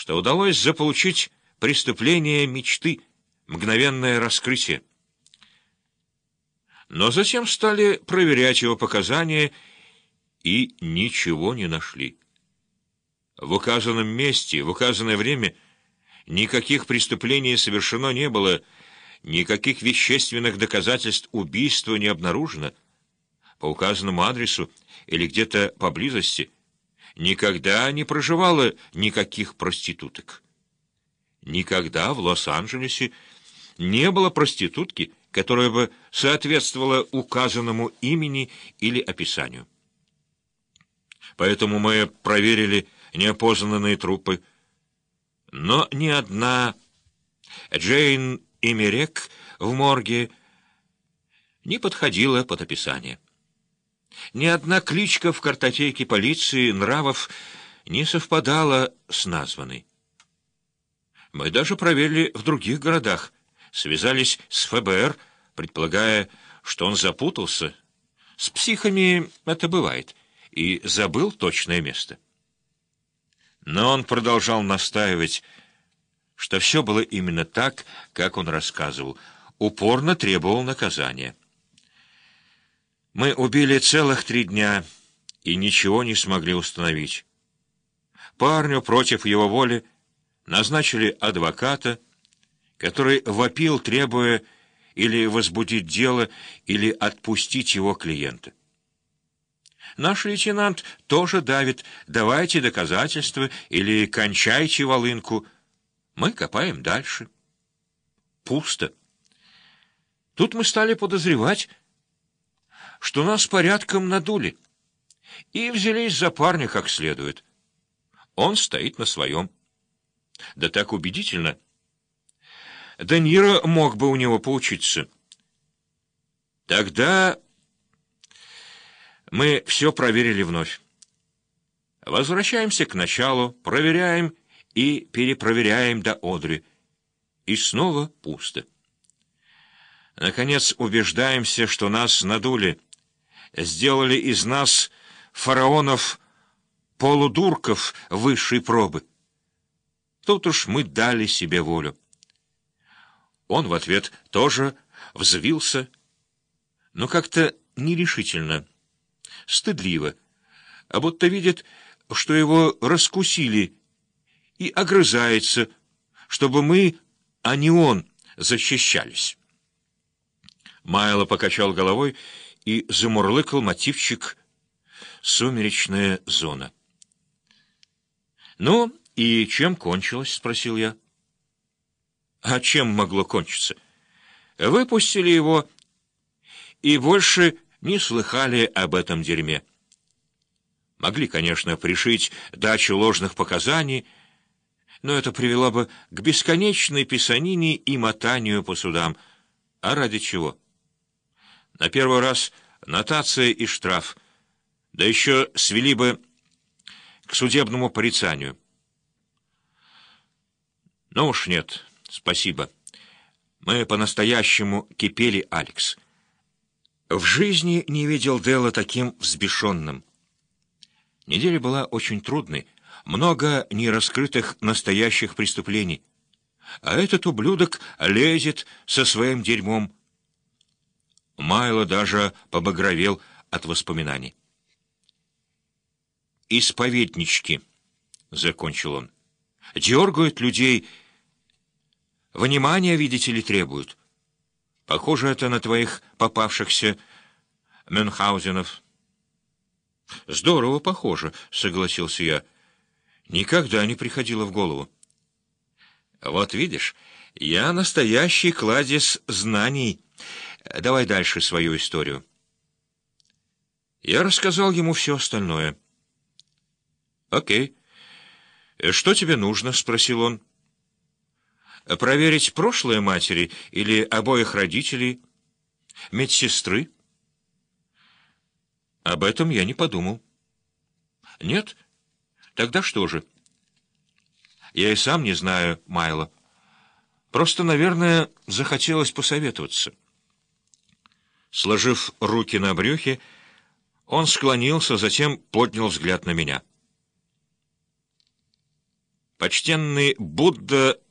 что удалось заполучить преступление мечты, мгновенное раскрытие. Но затем стали проверять его показания и ничего не нашли. В указанном месте, в указанное время никаких преступлений совершено не было, никаких вещественных доказательств убийства не обнаружено. По указанному адресу или где-то поблизости никогда не проживало никаких проституток. Никогда в Лос-Анджелесе не было проститутки, которая бы соответствовала указанному имени или описанию. Поэтому мы проверили неопознанные трупы, но ни одна Джейн Эмерек в морге не подходила под описание. Ни одна кличка в картотеке полиции нравов не совпадала с названной. Мы даже проверили в других городах, связались с ФБР, предполагая, что он запутался. С психами это бывает, и забыл точное место. Но он продолжал настаивать, что все было именно так, как он рассказывал, упорно требовал наказания. Мы убили целых 3 дня и ничего не смогли установить. Парню против его воли назначили адвоката, который вопил, требуя или возбудить дело, или отпустить его клиента. Наш лейтенант тоже давит: давайте доказательства или кончайте волынку. Мы копаем дальше. Пусто. Тут мы стали подозревать, что нас порядком надули, и взялись за парня как следует. Он стоит на своем. Да так убедительно. Де Ниро мог бы у него поучиться. Тогда мы все проверили вновь. Возвращаемся к началу, проверяем и перепроверяем до одури. И снова пусто. Наконец убеждаемся, что нас надули, сделали из нас фараонов-полудурков высшей пробы. Тут уж мы дали себе волю. Он в ответ тоже взвился, но как-то нерешительно, стыдливо, а будто видит, что его раскусили, и огрызается, чтобы мы, а не он, защищались. Майло покачал головой и замурлыкал мотивчик «Сумеречная зона». «Ну, и чем кончилось?» — спросил я. «А чем могло кончиться? Выпустили его и больше не слыхали об этом дерьме. Могли, конечно, пришить дачу ложных показаний, но это привело бы к бесконечной писанине и мотанию по судам. А ради чего? На первый раз нотация и штраф, да еще свели бы к судебному порицанию. Ну уж нет, спасибо. Мы по-настоящему кипели, Алекс. В жизни не видел Делла таким взбешенным. Неделя была очень трудной, много нераскрытых настоящих преступлений. А этот ублюдок лезет со своим дерьмом. Майло даже побагровел от воспоминаний. «Исповеднички», — закончил он, — «дергают людей, внимания, видите ли, требуют. Похоже это на твоих попавшихся Мюнхгаузенов». «Здорово похоже», — согласился я. «Никогда не приходило в голову». «Вот видишь, я настоящий кладезь знаний. Давай дальше свою историю». Я рассказал ему все остальное. «Окей. Что тебе нужно?» — спросил он. «Проверить прошлое матери или обоих родителей? Медсестры?» Об этом я не подумал. «Нет? Тогда что же?» «Я и сам не знаю, Майло. Просто, наверное, захотелось посоветоваться». Сложив руки на брюхе, он склонился, затем поднял взгляд на меня. Почтенный Будда